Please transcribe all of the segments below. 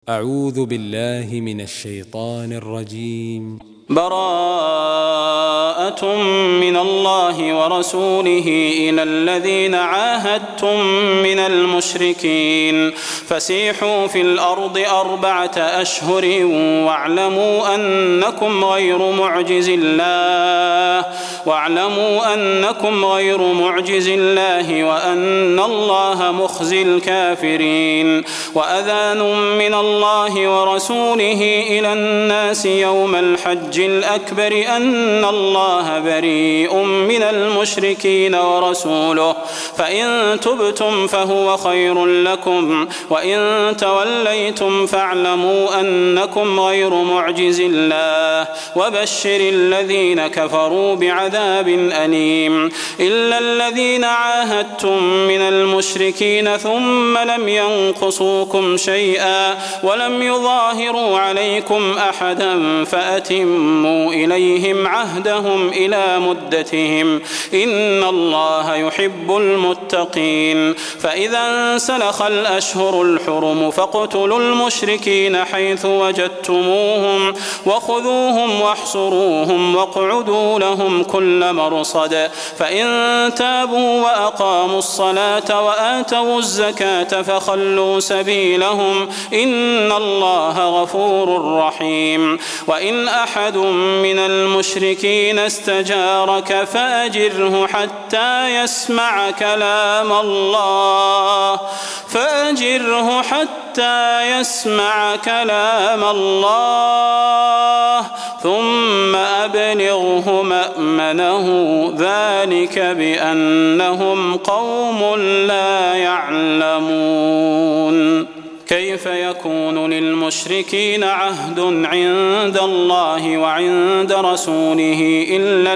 أعوذ بالله من الشيطان الرجيم. براءة من الله ورسوله إلى الذين عاهدتم من المشركين فسيحوا في الأرض 4 أشهر واعلموا أنكم غير معجز الله وأن الله مخزي الكافرين. وأذان من الله ورسوله إلى الناس يوم الحج الأكبر أن الله بريء من المشركين ورسوله فإن تبتم فهو خير لكم وإن توليتم فاعلموا أنكم غير معجز الله وبشر الذين كفروا بعذاب أليم. إلا الذين عاهدتم من المشركين ثم لم ينقصوكم شيئا ولم يظاهروا عليكم أحدا فأتموا إليهم عهدهم إلى مدتهم إن الله يحب المتقين. فإذا انسلخ الأشهر الحرم فاقتلوا المشركين حيث وجدتموهم وخذوهم واحصروهم واقعدوا لهم كل مرصد فإن تابوا وأقاموا الصلاة وآتوا الزكاة فخلوا سبيلهم إن الله غفور رحيم. وإن أحد من المشركين استجارك فأجره حتى يسمع كلام الله ثم أبلغه مأمنه ذلك بأنهم قوم لا يعلمون. كيف يكون للمشركين عهد عند الله وعند رسوله إلا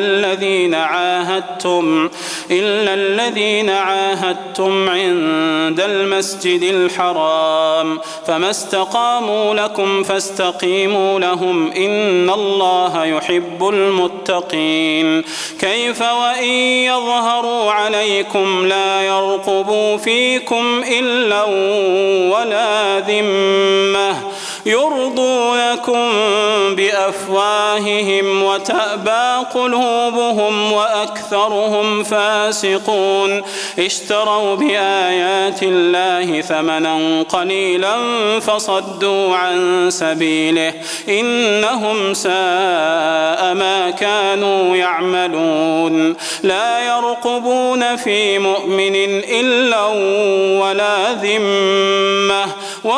الذين عاهدتم عند المسجد الحرام فما استقاموا لكم فاستقيموا لهم إن الله يحب المتقين. كيف وإن يظهروا عليكم لا يرقبوا فيكم إلا ولا ذمة يرضونكم بأفواههم وتأبى قلوبهم وأكثرهم فاسقون. اشتروا بآيات الله ثمنا قليلا فصدوا عن سبيله إنهم ساء ما كانوا يعملون. لا يرقبون في مؤمن إلا ولا ذمة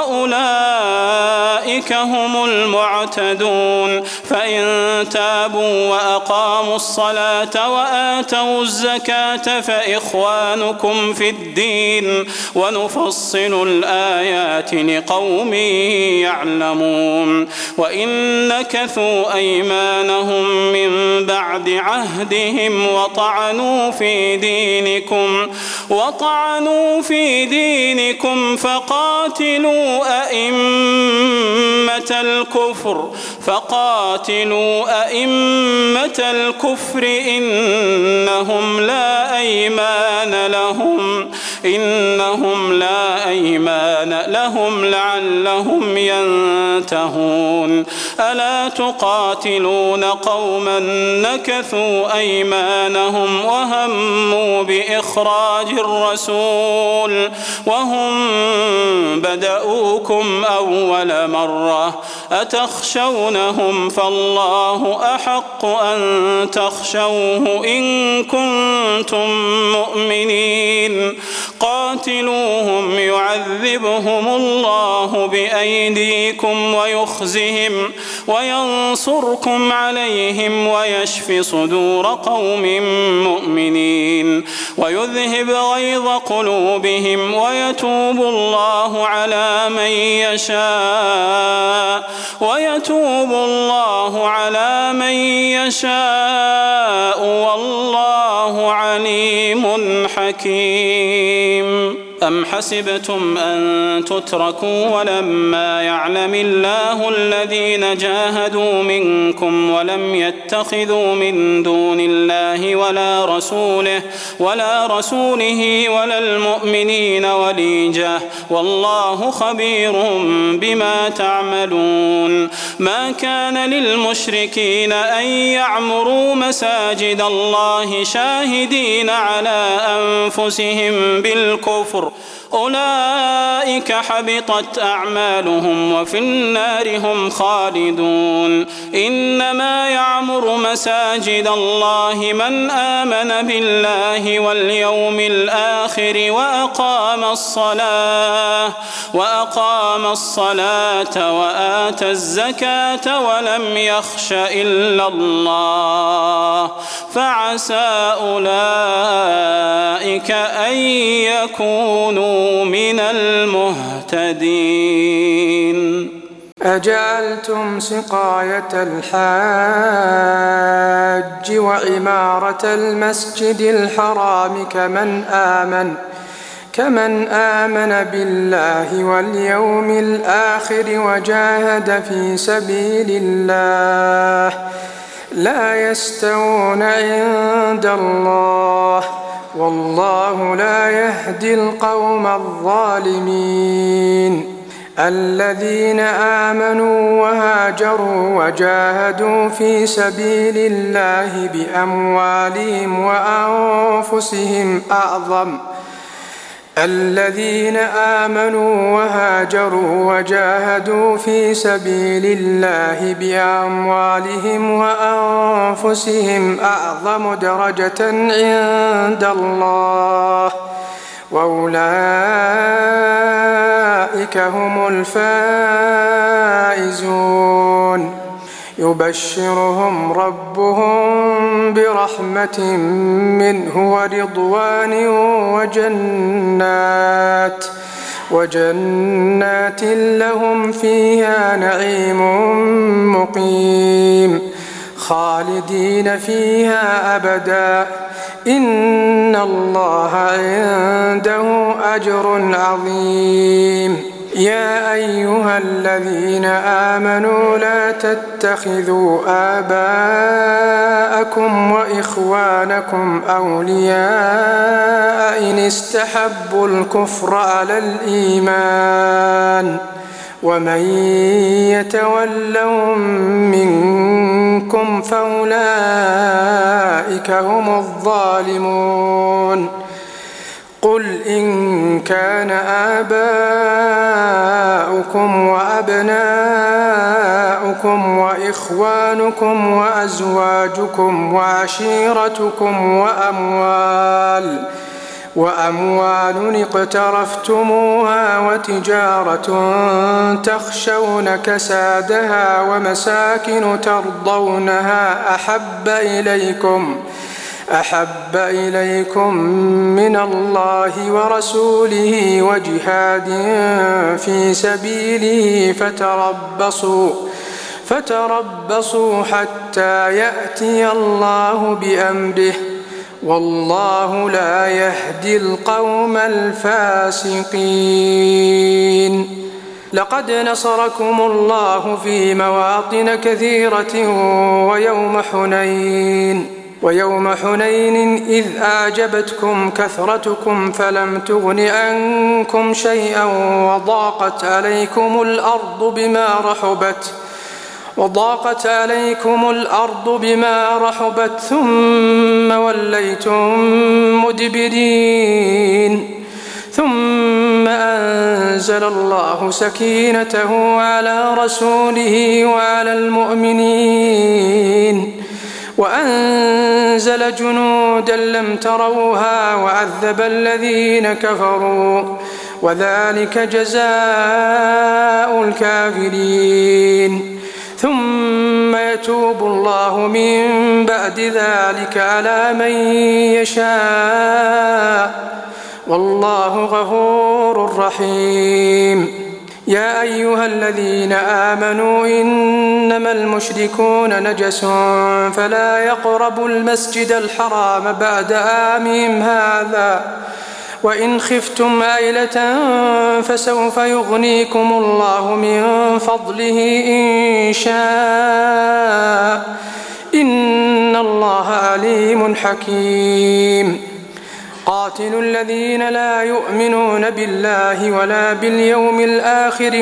وأولئك هم المعتدون. فإن تابوا وأقاموا الصلاة وآتوا الزكاة فإخوانكم في الدين ونفصل الآيات لقوم يعلمون. وإن نكثوا أيمانهم من بعد عهدهم وطعنوا في دينكم فقاتلوا أئمة الكفر إنهم لا أيمان لهم لعلهم ينتهون. ألا تقاتلون قوما نكثوا أيمانهم وهموا بإخراج الرسول وهم بدؤوكم أول مرة أتخشونهم فالله أحق أن تخشوه إن كنتم مؤمنين. قاتلوهم يعذبهم الله بأيديكم ويخزهم وينصركم عليهم ويشف صدور قوم مؤمنين ويذهب غيظ قلوبهم ويتوب الله على من يشاء والله عليم حكيم. أم حسبتم أن تتركوا ولما يعلم الله الذين جاهدوا منكم ولم يتخذوا من دون الله ولا رسوله ولا المؤمنين وليجة والله خبير بما تعملون. ما كان للمشركين أن يعمروا مساجد الله شاهدين على أنفسهم بالكفر أولئك حبطت أعمالهم وفي النار هم خالدون. إنما يعمر مساجد الله من آمن بالله واليوم الآخر وأقام الصلاة وآتى الزكاة ولم يخش إلا الله فعسى أولئك أن يكونوا من المهتدين. أجعلتم سقاية الحاج وعمارة المسجد الحرام كمن آمن بالله واليوم الآخر وجاهد في سبيل الله لا يستوون عند الله والله لا يهدي القوم الظالمين. الذين آمنوا وهاجروا وجاهدوا في سبيل الله بأموالهم وأنفسهم أعظم درجة عند الله وأولئك هم الفائزون. يبشرهم ربهم برحمة منه ورضوان وجنات لهم فيها نعيم مقيم خالدين فيها أبدا إن الله عنده أجر عظيم. يا أيها الذين آمنوا لا تتخذوا آباءكم وإخوانكم أولياء إن استحبوا الكفر على الإيمان ومن يتولهم منكم فأولئك هم الظالمون. قل إن كان آباؤكم وأبناؤكم وإخوانكم وأزواجكم وعشيرتكم وأموال اقترفتموها وتجارة تخشون كسادها ومساكن ترضونها أحب إليكم من الله ورسوله وجهاد في سبيله فتربصوا حتى يأتي الله بأمره والله لا يهدي القوم الفاسقين. لقد نصركم الله في مواطن كثيرة ويوم حنين إذ أعجبتكم كثرتكم فلم تغن عنكم شيئا وضاقت عليكم الأرض بما رحبت ثم وليتم مدبرين. ثم أنزل الله سكينته على رسوله وعلى المؤمنين وأنزل جنودا لم تروها وعذب الذين كفروا وذلك جزاء الكافرين. ثم يتوب الله من بعد ذلك على من يشاء والله غفور رحيم. يا أيها الذين آمنوا إنما المشركون نجس فلا يقربوا المسجد الحرام بعد عامهم هذا وإن خفتم عيلة فسوف يغنيكم الله من فضله إن شاء إن الله عليم حكيم قاتلوا الذين لا يؤمنون بالله ولا باليوم الآخر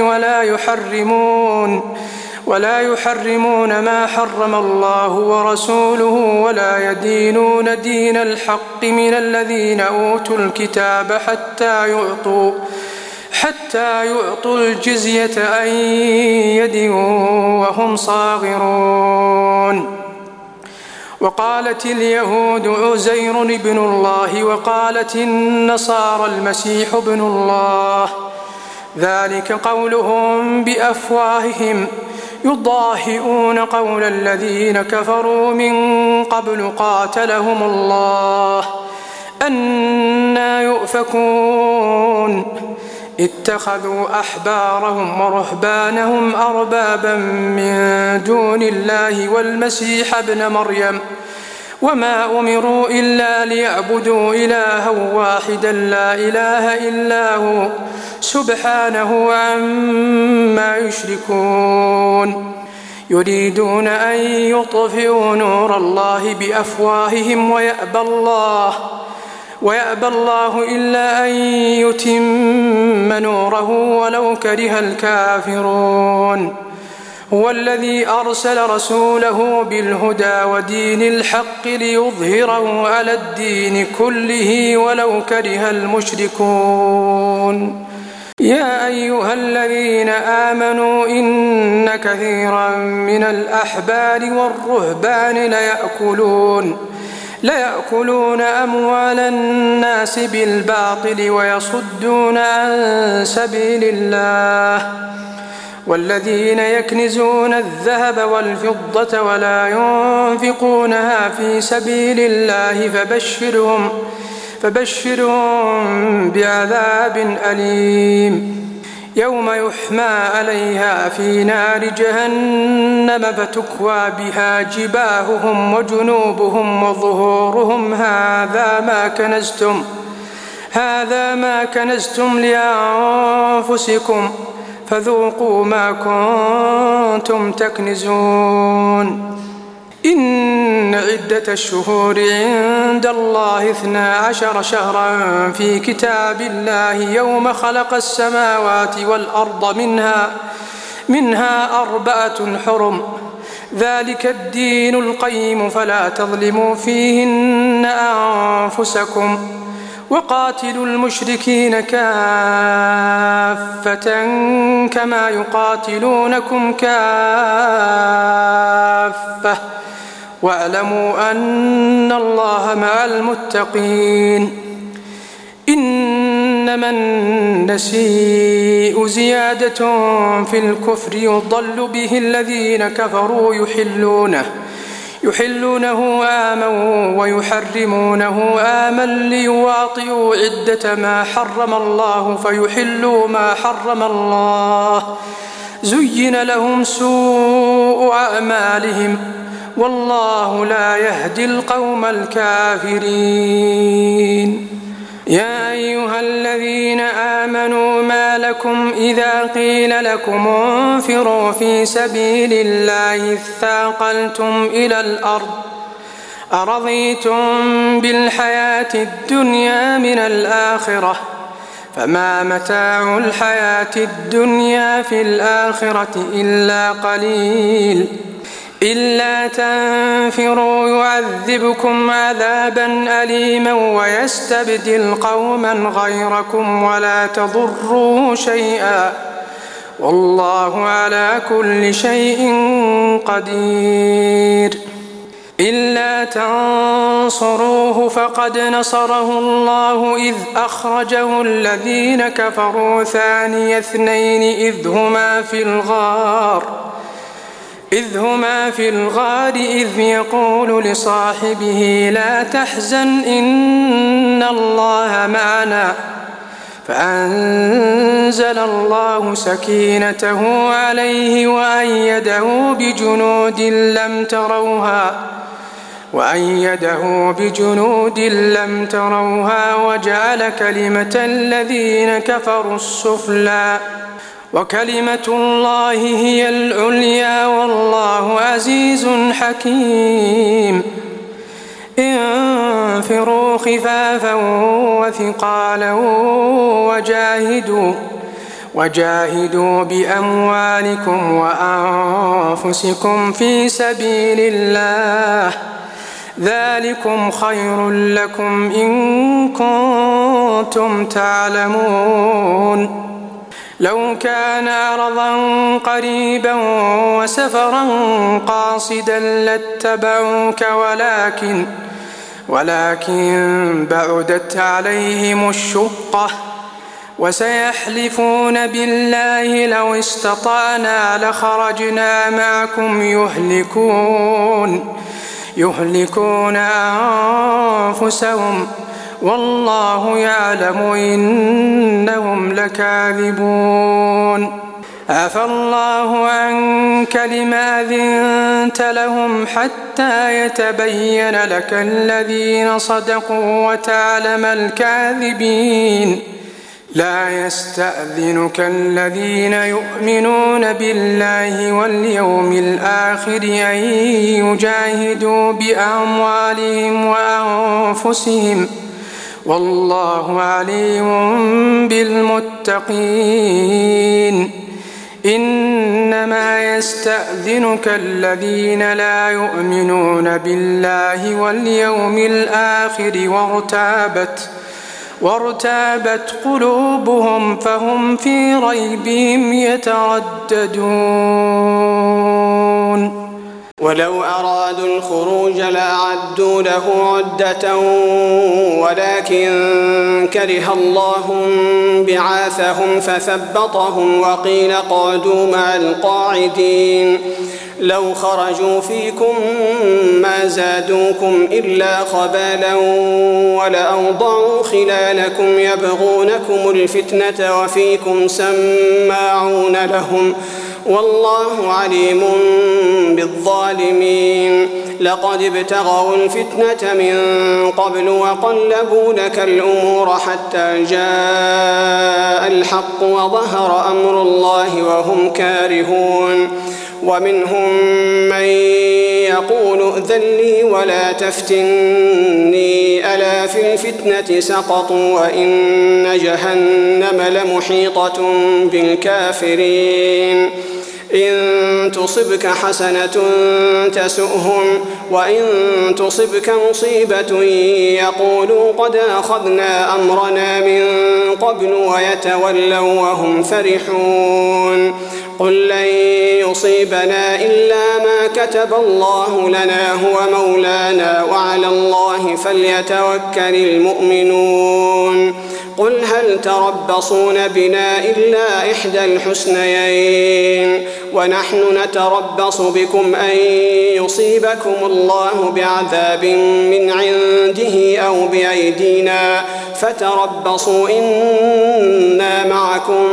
ولا يحرمون ما حرم الله ورسوله ولا يدينون دين الحق من الذين أوتوا الكتاب حتى يعطوا الجزية عن يد وهم صاغرون وقالت اليهود عزير بن الله وقالت النصارى المسيح ابن الله ذلك قولهم بأفواههم يضاهئون قول الذين كفروا من قبل قاتلهم الله أنى يؤفكون اتخذوا أحبارهم ورهبانهم أربابا من دون الله والمسيح ابن مريم وما أمروا إلا ليعبدوا إلها واحدا لا إله إلا هو سبحانه عما يشركون يريدون أن يطفئوا نور الله بأفواههم ويأبى الله إلا أن يتم نوره ولو كره الكافرون هو الذي أرسل رسوله بالهدى ودين الحق ليظهره على الدين كله ولو كره المشركون يا أيها الذين آمنوا إن كثيرا من الأحبار والرهبان ليأكلون أموال الناس بالباطل ويصدون عن سبيل الله والذين يكنزون الذهب والفضة ولا ينفقونها في سبيل الله فبشرهم بعذاب أليم يوم يحمى عليها في نار جهنم فتكوى بها جباههم وجنوبهم وظهورهم هذا ما كنزتم لأنفسكم فذوقوا ما كنتم تكنزون إن عدة الشهور عند الله 12 شهرا في كتاب الله يوم خلق السماوات والأرض منها 4 حرم ذلك الدين القيم فلا تظلموا فيهن أنفسكم وقاتلوا المشركين كافة كما يقاتلونكم كافة واعلموا أن الله مع المتقين إنما النسيء زيادة في الكفر يضل به الذين كفروا يحلونه آما ويحرمونه آما ليواطئوا عدة ما حرم الله فيحلوا ما حرم الله زين لهم سوء أعمالهم والله لا يهدي القوم الكافرين يا أيها الذين آمنوا ما لكم إذا قيل لكم انفروا في سبيل الله اثاقلتم إلى الأرض أرضيتم بالحياة الدنيا من الآخرة فما متاع الحياة الدنيا في الآخرة إلا قليل إلا تنفروا يعذبكم عذابا أليما ويستبدل قوما غيركم ولا تضروه شيئا والله على كل شيء قدير إلا تنصروه فقد نصره الله إذ أخرجه الذين كفروا ثاني اثنين إذ هما في الغار إذ يقول لصاحبه لا تحزن إن الله معنا فأنزل الله سكينته عليه وأيده بجنود لم تروها وأيده بجنود لم تروها وجعل كلمة الذين كفروا السفلى وكلمة الله هي العليا والله عزيز حكيم انفروا خفافا وثقالا وجاهدوا بأموالكم وأنفسكم في سبيل الله ذلكم خير لكم إن كنتم تعلمون لو كان عرضا قريبا وسفرا قاصدا لاتبعوك ولكن بعدت عليهم الشقة وسيحلفون بالله لو استطعنا لخرجنا معكم يهلكون أنفسهم والله يعلم إنهم لكاذبون عفى الله عنك لما أذنت لهم حتى يتبين لك الذين صدقوا وتعلم الكاذبين لا يستأذنك الذين يؤمنون بالله واليوم الآخر أن يجاهدوا بأموالهم وأنفسهم والله عليم بالمتقين إنما يستأذنك الذين لا يؤمنون بالله واليوم الآخر وارتابت قلوبهم فهم في ريبهم يترددون ولو أرادوا الخروج لأعدوا له عدة ولكن كره الله بعاثهم فثبطهم وقيل اقعدوا مع القاعدين لو خرجوا فيكم ما زادوكم إلا خبالا ولأوضعوا خلالكم يبغونكم الفتنة وفيكم سماعون لهم والله عليم بالظالمين لقد ابتغوا الفتنة من قبل وقلبوا لك الأمور حتى جاء الحق وظهر أمر الله وهم كارهون ومنهم من يقول ائذن لي ولا تفتني ألا في الفتنة سقطوا وإن جهنم لمحيطة بالكافرين إن تصبك حسنة تسؤهم وإن تصبك مصيبة يقولوا قد أخذنا أمرنا من قبل ويتولوا وهم فرحون قل لن يصيبنا إلا ما كتب الله لنا هو مولانا وعلى الله فليتوكل المؤمنون قل هل تربصون بنا إلا إحدى الحسنيين ونحن نتربص بكم أن يصيبكم الله بعذاب من عنده أو بأيدينا فتربصوا إنا معكم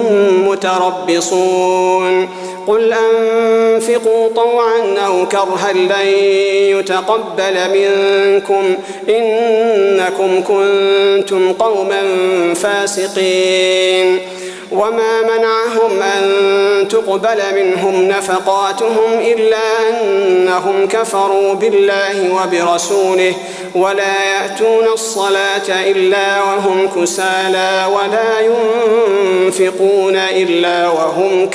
متربصون قل أنفقوا طوعا أو كرها لن يتقبل منكم إنكم كنتم قوما فاسقين وما منعهم أن تقبل منهم نفقاتهم إلا أنهم كفروا بالله وبرسوله ولا يأتون الصلاة إلا وهم كسالى ولا ينفقون إلا وهم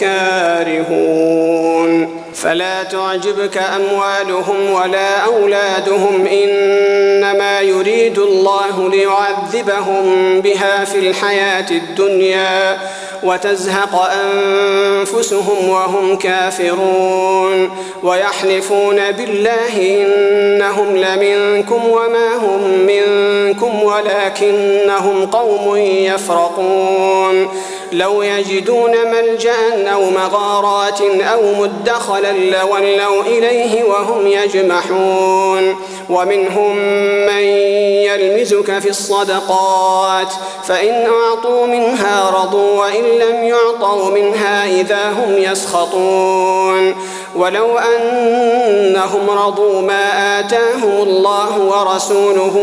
كارهون فلا تعجبك أموالهم ولا أولادهم إنما يريد الله ليعذبهم بها في الحياة الدنيا وتزهق أنفسهم وهم كافرون ويحلفون بالله إنهم لمنكم وما هم منكم ولكنهم قوم يفرقون لو يجدون ملجأ أو مغارات أو مدخلا لولوا إليه وهم يجمحون ومنهم من يلمزك في الصدقات فإن أعطوا منها رضوا وإن لم يعطوا منها إذا هم يسخطون ولو أنهم رضوا ما آتاهم الله ورسوله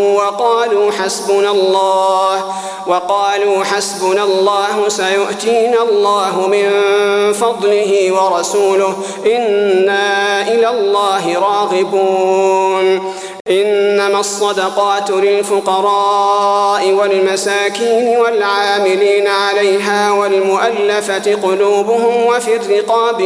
وقالوا حسبنا الله سيؤتينا الله من فضله ورسوله إنا إلى الله راغبون إنما الصدقات للفقراء والمساكين والعاملين عليها والمؤلفة قلوبهم وفي الرقاب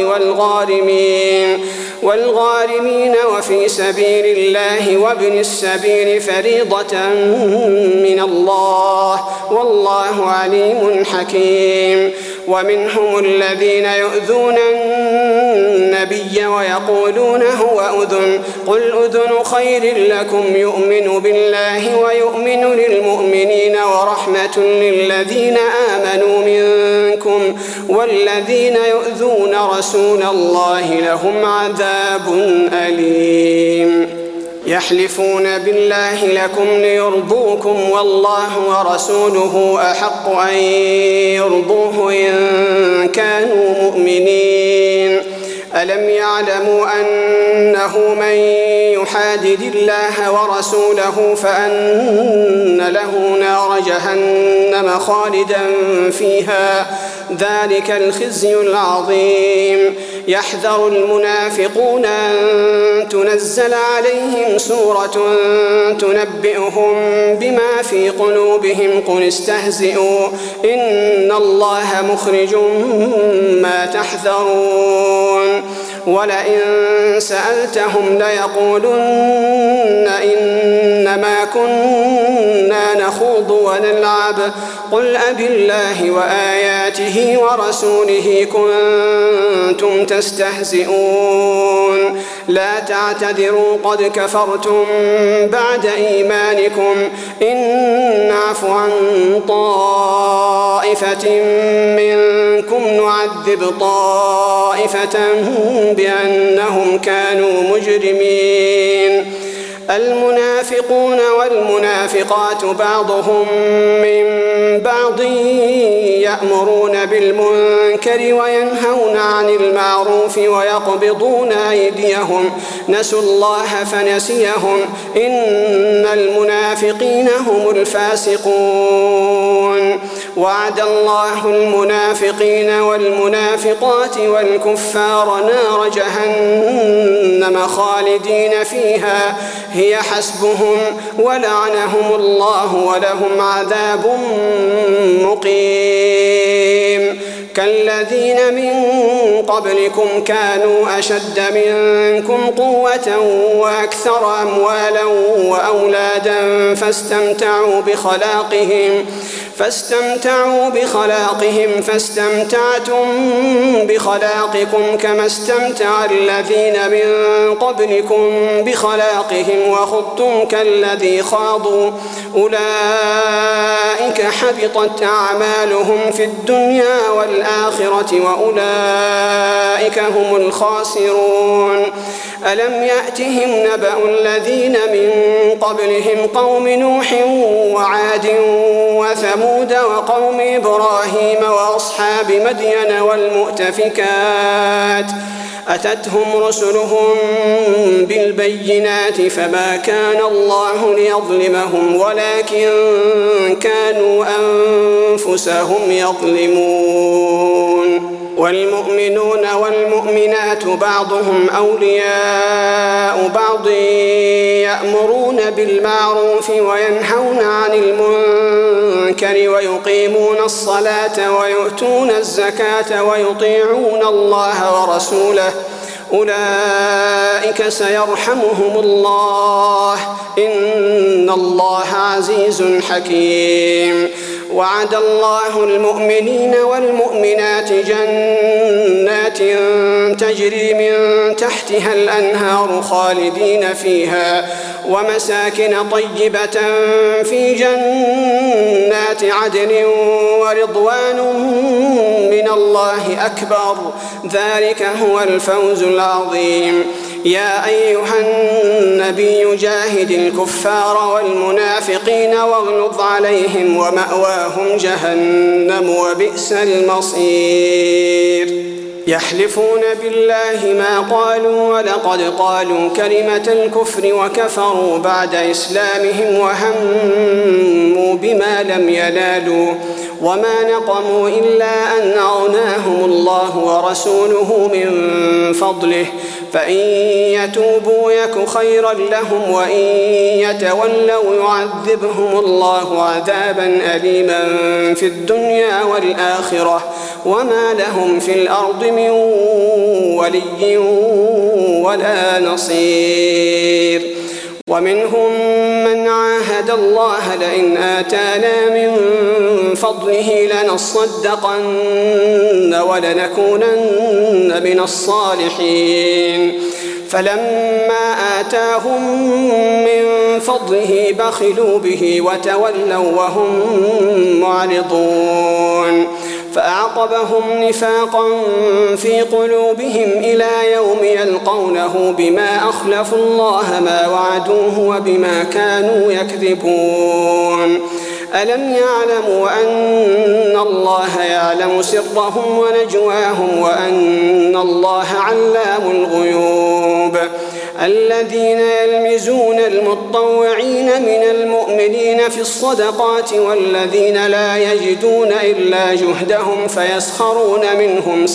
والغارمين وفي سبيل الله وابن السبيل فريضة من الله والله عليم حكيم ومنهم الذين يؤذون النبي ويقولون هو أذن قل أذن خير لكم يؤمن بالله ويؤمن للمؤمنين ورحمة للذين آمنوا منكم والذين يؤذون رسول الله لهم عذاب أليم يحلفون بالله لكم ليرضوكم والله ورسوله أحق أن يرضوه إن كانوا مؤمنين ألم يعلموا أنه من يحادد الله ورسوله فأن له نار جهنم خالدا فيها ذلك الخزي العظيم يحذر المنافقون أن تنزل عليهم سورة تنبئهم بما في قلوبهم قل استهزئوا إن الله مخرج ما تحذرون ولئن سألتهم ليقولن إنما كنا نخوض ونلعب قل أبالله وآياته ورسوله كنتم تستهزئون لا تعتذروا قد كفرتم بعد إيمانكم إن نعفو عن طائفة منكم نعذب طائفة بأنهم كانوا مجرمين المنافقون والمنافقات بعضهم من بعض يأمرون بالمنكر وينهون عن المعروف ويقبضون أيديهم نسوا الله فنسيهم إن المنافقين هم الفاسقون وعد الله المنافقين والمنافقات والكفار نار جهنم خالدين فيها هي حسبهم ولعنهم الله ولهم عذاب مقيم كالذين من قبلكم كانوا أشد منكم قوة وأكثر أموالا وأولادا فاستمتعوا بخلاقهم فاستمتعتم بخلاقكم كما استمتع الذين من قبلكم بخلاقهم وخضتم كالذي خاضوا أولئك حبطت أعمالهم في الدنيا والآخرة وأولئك هم الخاسرون ألم يأتهم نبأ الذين من قبلهم قوم نوح وعاد وثمود وقوم إبراهيم وأصحاب مدين والمؤتفكات أتتهم رسلهم بالبينات فما كان الله ليظلمهم ولكن كانوا أنفسهم يظلمون والمؤمنون والمؤمنات بعضهم أولياء بعض يأمرون بالمعروف وينهون عن المنكر ويقيمون الصلاة ويؤتون الزكاة ويطيعون الله ورسوله أولئك سيرحمهم الله إن الله عزيز حكيم وعد الله المؤمنين والمؤمنات جنات تجري من تحتها الأنهار خالدين فيها ومساكن طيبة في جنات عدن ورضوان من الله أكبر ذلك هو الفوز العظيم يا أيها النبي جاهد الكفار والمنافقين واغلظ عليهم ومأواهم جهنم وبئس المصير يحلفون بالله ما قالوا ولقد قالوا كلمة الكفر وكفروا بعد إسلامهم وهموا بما لم ينالوا وما نقموا إلا أن أغناهم الله ورسوله من فضله فإن يتوبوا يك خيرا لهم وإن يتولوا يعذبهم الله عذابا أليما في الدنيا والآخرة وما لهم في الأرض من ولي ولا نصير ومنهم من عاهد الله لئن آتانا من فضله لنصدقن ولنكونن من الصالحين فلما آتاهم من فضله بخلوا به وتولوا وهم معرضون فأعقبهم نفاقا في قلوبهم إلى يوم يلقونه بما أخلفوا الله ما وعدوه وبما كانوا يكذبون ألم يعلموا أن الله يعلم سرهم ونجواهم وأن الله علام الغيوب الذين يلمزون المتطوعين من المؤمنين في الصدقات والذين لا يجدون إلا جهدهم فيسخرون منهم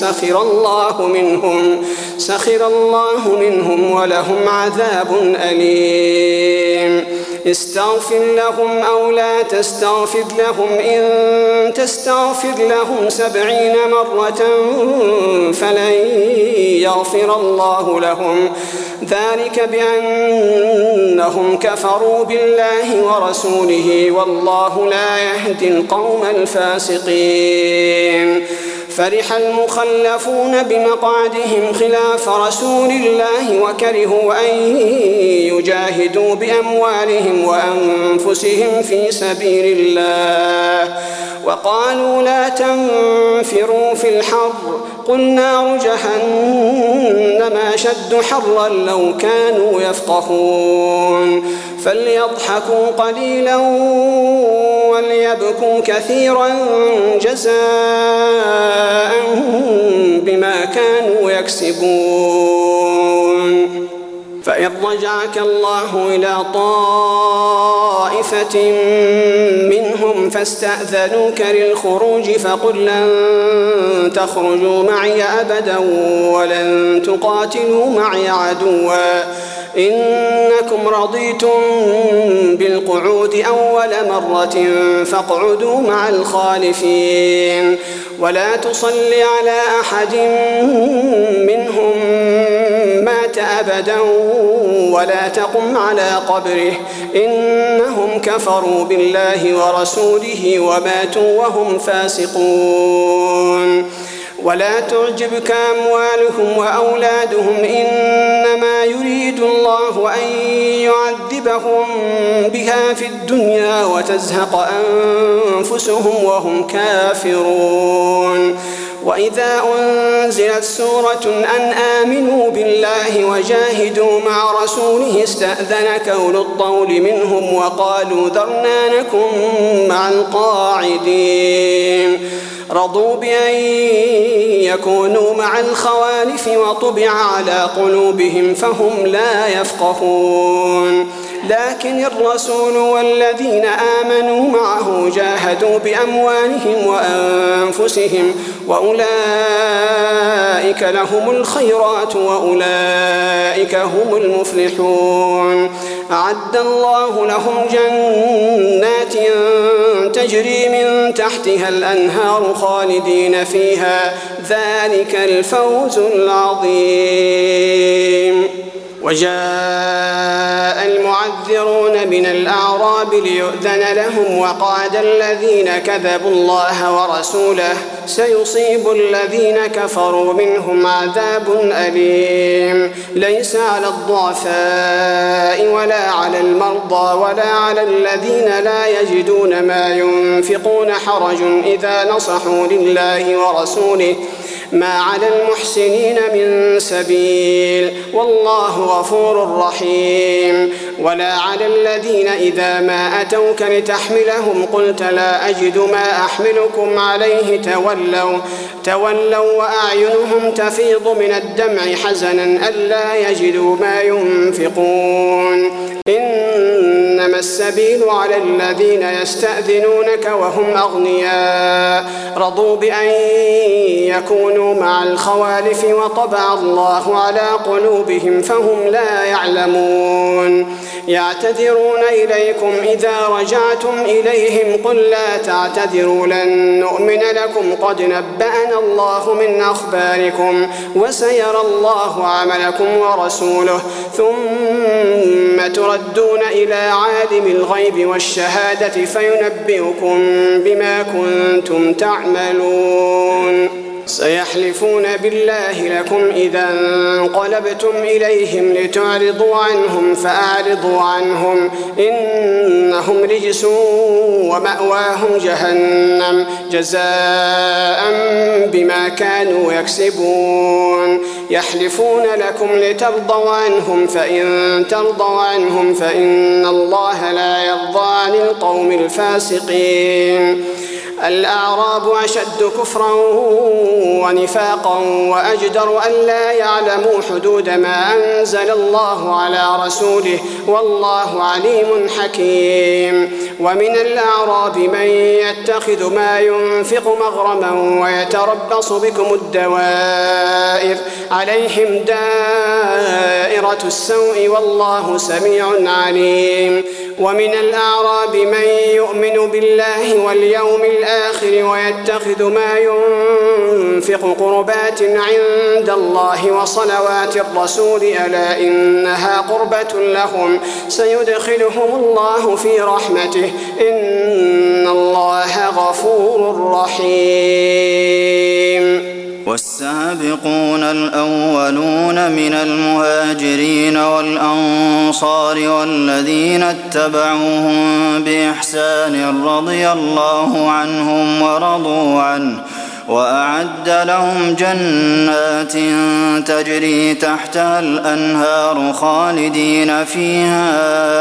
سخر الله منهم ولهم عذاب أليم استغفر لهم أو لا تستغفر لهم إن تستغفر لهم 70 مرة فلن يغفر الله لهم ذلك بأنهم كفروا بالله ورسوله والله لا يهدي القوم الفاسقين فرح المخلفون بمقعدهم خلاف رسول الله وكرهوا أن يجاهدوا بأموالهم وأنفسهم في سبيل الله وقالوا لا تنفروا في الحر قل نار جهنم أشد حرا لو كانوا يفقهون فليضحكوا قليلا وليبكوا كثيرا جزاء بما كانوا يكسبون فإن رجعك الله إلى طائفة منهم فاستأذنوك للخروج فقل لن تخرجوا معي أبدا ولن تقاتلوا معي عدوا إنكم رضيتم بالقعود أول مرة فاقعدوا مع الخالفين ولا تصل على أحد منهم مات أبدا ولا تقم على قبره إنهم كفروا بالله ورسوله وماتوا وهم فاسقون ولا تعجبك أموالهم وأولادهم إنما يريد الله أن يعذبهم بها في الدنيا وتزهق أنفسهم وهم كافرون وإذا أنزلت سورة أن آمنوا بالله وجاهدوا مع رسوله استأذنك أولو الطول منهم وقالوا ذرنا نكن مع القاعدين رضوا بأن يكونوا مع الخوالف وطبع على قلوبهم فهم لا يفقهون لكن الرسول والذين آمنوا معه جاهدوا بأموالهم وأنفسهم وأولئك لهم الخيرات وأولئك هم المفلحون أعد الله لهم جنات تجري من تحتها الأنهار خالدين فيها ذلك الفوز العظيم وجاء المعذرون من الأعراب ليؤذن لهم وقعد الذين كذبوا الله ورسوله سيصيب الذين كفروا منهم عذاب أليم ليس على الضعفاء ولا على المرضى ولا على الذين لا يجدون ما ينفقون حرج إذا نصحوا لله ورسوله ما على المحسنين من سبيل والله غفور رحيم. ولا على الذين إذا ما أتوك لتحملهم قلت لا أجد ما أحملكم عليه تولوا وأعينهم تفيض من الدمع حزنا ألا يجدوا ما ينفقون. إنما السبيل على الذين يستأذنونك وهم أغنياء رضوا بأن يكونوا مع الخوالف وطبع الله على قلوبهم فهم لا يعلمون. يعتذرون إليكم إذا رجعتم إليهم قل لا تعتذروا لن نؤمن لكم قد نبأنا الله من أخباركم وسيرى الله عملكم ورسوله ثم تردون إلى عالم الغيب والشهادة فينبئكم بما كنتم تعملون. سيحلفون بالله لكم إذا انقلبتم إليهم لتعرضوا عنهم فأعرضوا عنهم إنهم رجس ومأواهم جهنم جزاء بما كانوا يكسبون. يحلفون لكم لترضوا عنهم فإن ترضوا عنهم فإن الله لا يرضى عن القوم الفاسقين. الأعراب أشد كفرا ونفاقا وأجدر أن لا يعلموا حدود ما أنزل الله على رسوله والله عليم حكيم. ومن الأعراب من يتخذ ما ينفق مغرما ويتربص بكم الدوائر عليهم دائرة السوء والله سميع عليم. ومن الأعراب من يؤمن بالله واليوم الآخر ويتخذ ما ينفق قربات عند الله وصلوات الرسول ألا إنها قربة لهم سيدخلهم الله في رحمته إن الله غفور رحيم. والسابقون الأولون من المهاجرين والأنصار والذين اتبعوهم بإحسان رضي الله عنهم ورضوا عنه وأعد لهم جنات تجري تحتها الأنهار خالدين فيها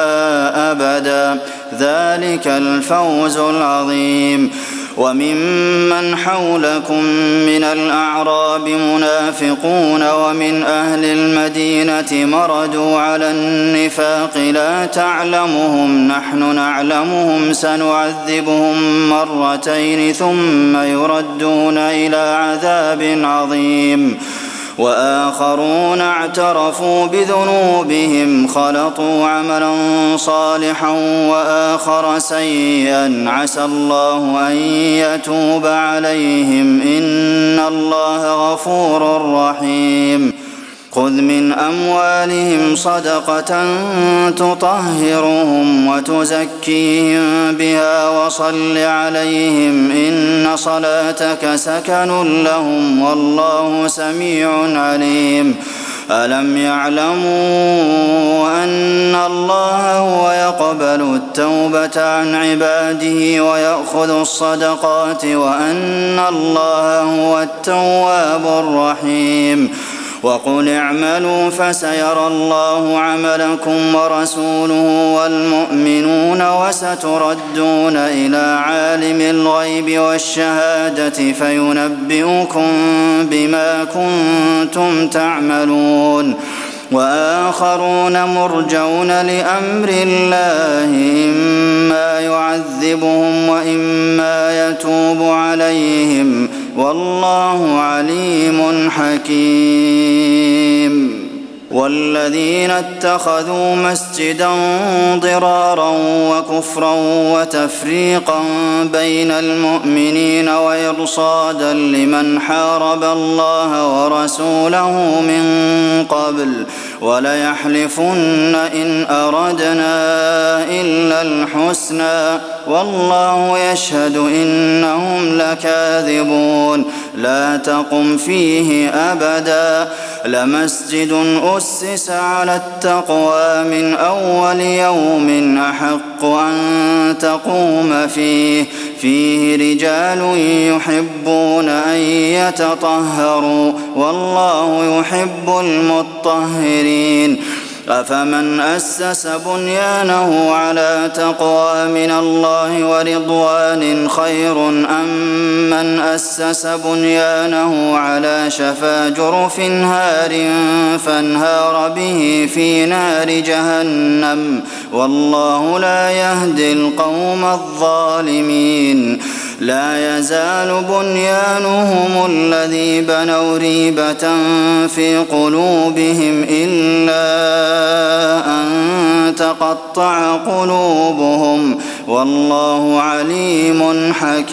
أبدا ذلك الفوز العظيم. وممن حولكم من الأعراب منافقون ومن أهل المدينة مردوا على النفاق لا تعلمهم نحن نعلمهم سنعذبهم مرتين ثم يردون إلى عذاب عظيم. وآخرون اعترفوا بذنوبهم خلطوا عملا صالحا وآخر سيئا عسى الله أن يتوب عليهم إن الله غفور رحيم. خذ من أموالهم صدقة تطهرهم وتزكيهم بها وصل عليهم إن صلاتك سكن لهم والله سميع عليم. ألم يعلموا أن الله هو يقبل التوبة عن عباده ويأخذ الصدقات وأن الله هو التواب الرحيم. وقل اعملوا فسيرى الله عملكم ورسوله والمؤمنون وستردون إلى عالم الغيب والشهادة فينبئكم بما كنتم تعملون. وآخرون مرجون لأمر الله إما يعذبهم وإما يتوب عليهم والله عليم حكيم. والذين اتخذوا مسجدا ضرارا وكفرا وتفريقا بين المؤمنين وإرصادا لمن حارب الله ورسوله من قبل وليحلفن إن أردنا إلا الحسنى والله يشهد إنهم لكاذبون. لا تقم فيه أبدا لمسجد أسس على التقوى من أول يوم أحق أن تقوم فيه فيه رجال يحبون أن يتطهروا والله يحب المطهرين أفمن أسس بنيانه على تقوى من الله ورضوان خير أم من أسس بنيانه على شفا جرف هار فانهار به في نار جهنم والله لا يهدي القوم الظالمين لا يزال بنيانهم الذي بنوا ريبة في قلوبهم إلا أن تقطع قلوبهم والله عليم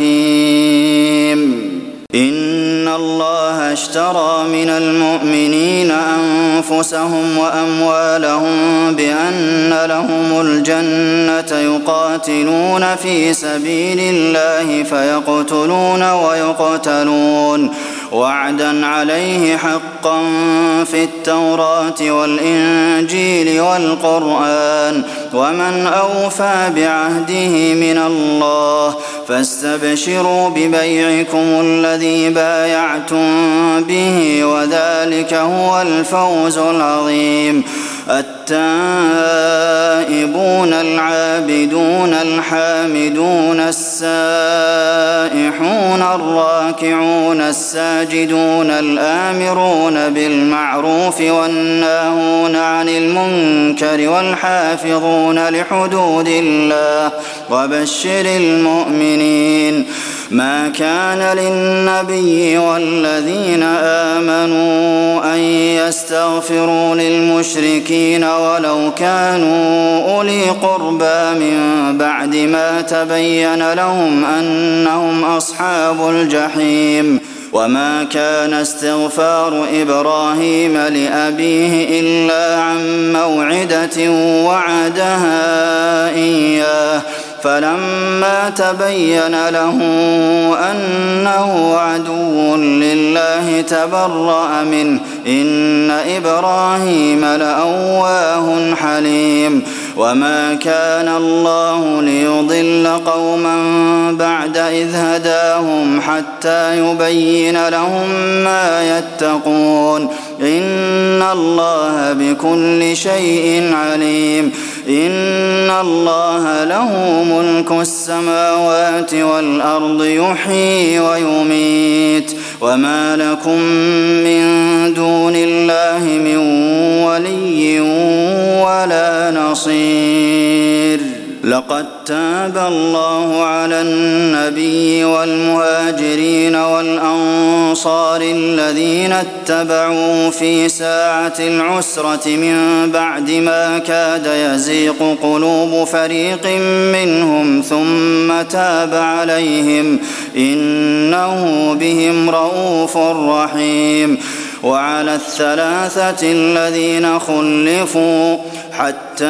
حكيم إن الله اشترى من المؤمنين أنفسهم وأموالهم بأن لهم الجنة يقاتلون في سبيل الله فيقتلون ويقتلون وعدا عليه حقا في التوراة والإنجيل والقرآن ومن أوفى بعهده من الله فاستبشروا ببيعكم الذي بايعتم به وذلك هو الفوز العظيم التائبون العابدون الحامدون السائحون الراكعون الساجدون الآمرون بالمعروف والناهون عن المنكر والحافظون لحدود الله وبشر المؤمنين ما كان للنبي والذين آمنوا أن يستغفروا للمشركين ولو كانوا أولي قربى من بعد ما تبين لهم أنهم أصحاب الجحيم وما كان استغفار إبراهيم لأبيه إلا عن موعدة وعدها إياه فلما تبين له أنه عدو لله تبرأ منه إن إبراهيم لأواه حليم وما كان الله ليضل قوما بعد إذ هداهم حتى يبين لهم ما يتقون إن الله بكل شيء عليم إن الله له ملك السماوات والأرض يحيي ويميت وما لكم من دون الله من ولي ولا نصير لقد تاب الله على النبي والمهاجرين والأنصار الذين اتبعوا في ساعة العسرة من بعد ما كاد يزيغ قلوب فريق منهم ثم تاب عليهم إنه بهم رءوف رحيم وعلى الثلاثة الذين خلفوا حتى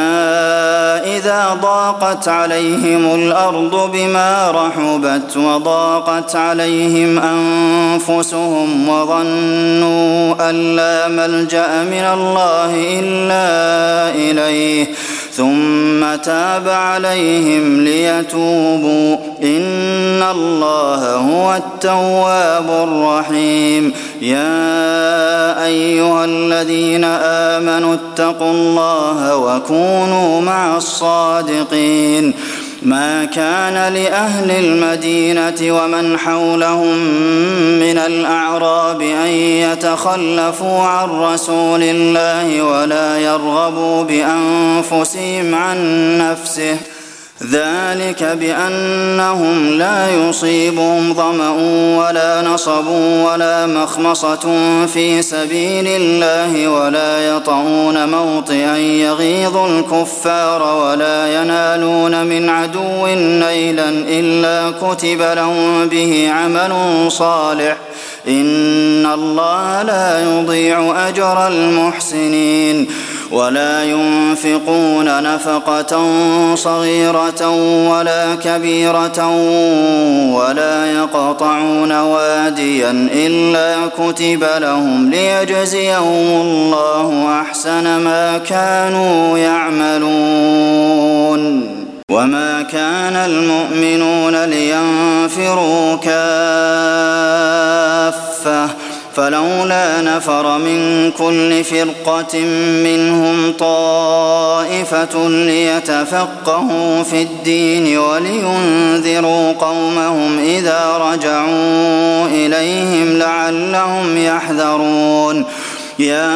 إذا ضاقت عليهم الأرض بما رحبت وضاقت عليهم أنفسهم وظنوا أن لا ملجأ من الله إلا إليه ثم تاب عليهم ليتوبوا إن الله هو التواب الرحيم يا أيها الذين آمنوا اتقوا الله وكونوا مع الصادقين ما كان لأهل المدينة ومن حولهم من الأعراب أن يتخلفوا عن رسول الله ولا يرغبوا بأنفسهم عن نفسه ذلك بأنهم لا يصيبهم ظمأ ولا نصب ولا مخمصة في سبيل الله ولا يطعون موطئا يغيظ الكفار ولا ينالون من عدو نيلا إلا كتب لهم به عمل صالح إن الله لا يضيع أجر المحسنين ولا ينفقون نفقة صغيرة ولا كبيرة ولا يقطعون واديا إلا كتب لهم ليجزيهم الله أحسن ما كانوا يعملون وما كان المؤمنون لينفروا لينفروا كافة فلولا نفر من كل فرقة منهم طائفة ليتفقهوا في الدين ولينذروا قومهم إذا رجعوا إليهم لعلهم يحذرون يا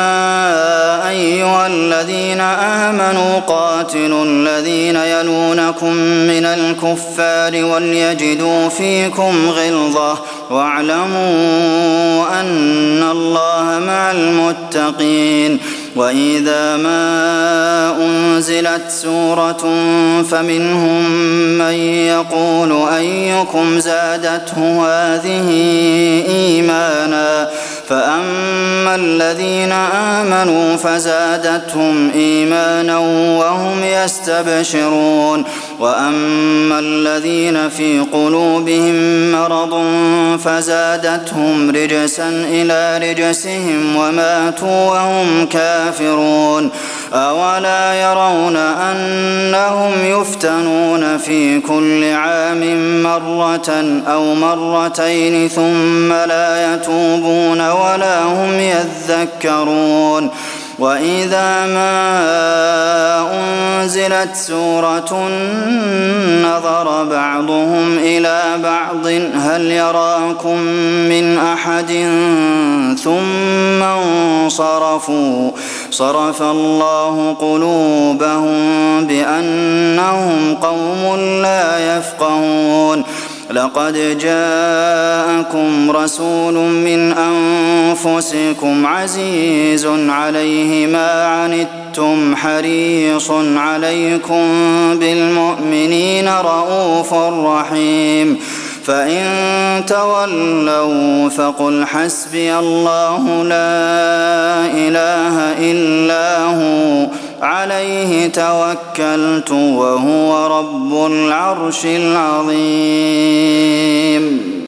أيها الذين آمنوا قاتلوا الذين يلونكم من الكفار وليجدوا فيكم غلظة واعلموا أن الله مع المتقين وإذا ما أنزلت سورة فمنهم من يقول أيكم زادته هذه إيمانا فأما الذين آمنوا فزادتهم إيمانا وهم يستبشرون وأما الذين في قلوبهم مرض فزادتهم رجسا إلى رجسهم وماتوا وهم كافرون أولا يرون أنهم يفتنون في كل عام مرة أو مرتين ثم لا يتوبون ولا هم يذكرون وإذا ما أنزلت سورة نظر بعضهم إلى بعض هل يراكم من أحد ثم انصرفوا صرف الله قلوبهم بأنهم قوم لا يفقهون لقد جاءكم رسول من أنفسكم عزيز عليه ما عنتم حريص عليكم بالمؤمنين رءوف رحيم فإن تولوا فقل حسبي الله لا إله إلا هو عليه توكلت وهو رب العرش العظيم.